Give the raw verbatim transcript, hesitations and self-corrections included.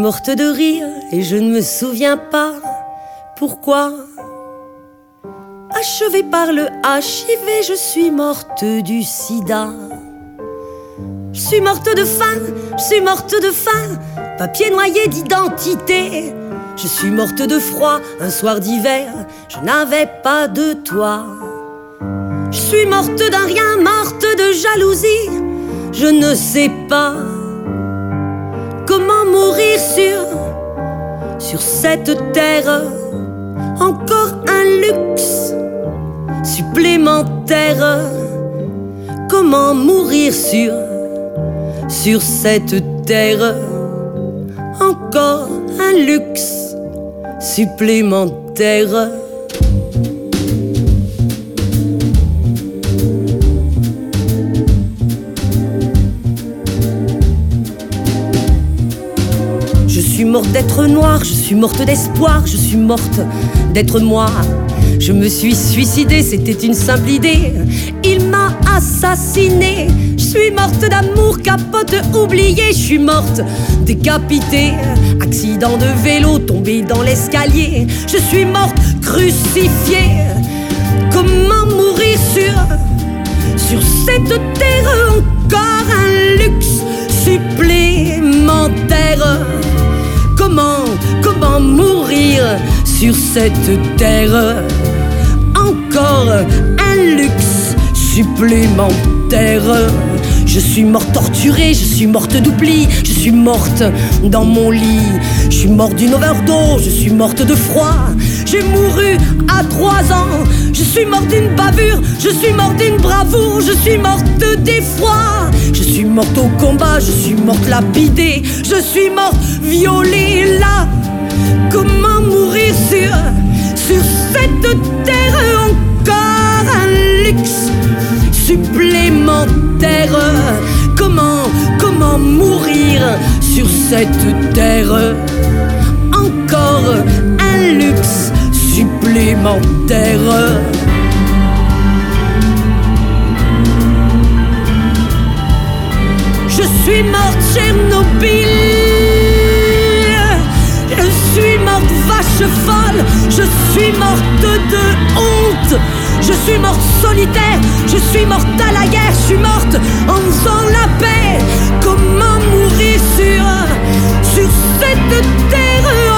morte de rire et je ne me souviens pas pourquoi. Achevée par le H I V, je suis morte du sida. Je suis morte de faim, je suis morte de faim, papier noyé d'identité. Je suis morte de froid, un soir d'hiver, je n'avais pas de toit. Je suis morte d'un rien, morte de jalousie, je ne sais pas comment mourir sur, sur cette terre. Encore un luxe supplémentaire. Comment mourir sur, sur cette terre. Encore un luxe supplémentaire. Je suis morte d'être noire, je suis morte d'espoir, je suis morte d'être moi. Je me suis suicidée, c'était une simple idée. Il m'a assassinée. Je suis morte d'amour, capote oubliée. Je suis morte décapitée, accident de vélo, tombée dans l'escalier. Je suis morte crucifiée. Comment mourir sur, sur cette terre? Encore un luxe supplémentaire. Comment, comment mourir sur cette terre? Encore un luxe supplémentaire. Je suis morte torturée, je suis morte d'oubli, je suis morte dans mon lit. Je suis morte d'une overdose, je suis morte de froid. J'ai mouru à trois ans. Je suis morte d'une bavure, je suis morte d'une bravoure. Je suis morte d'effroi. Je suis morte au combat, je suis morte lapidée. Je suis morte violée là. Comment mourir sur, sur cette terre? Encore un luxe supplémentaire. Comment, comment mourir sur cette terre? Encore un luxe supplémentaire. Je suis morte Tchernobyl. Je suis morte vache folle. Je suis morte de honte. Je suis morte solitaire. Je suis morte à la guerre. Je suis morte en faisant la paix. Comment mourir sur, sur cette terre?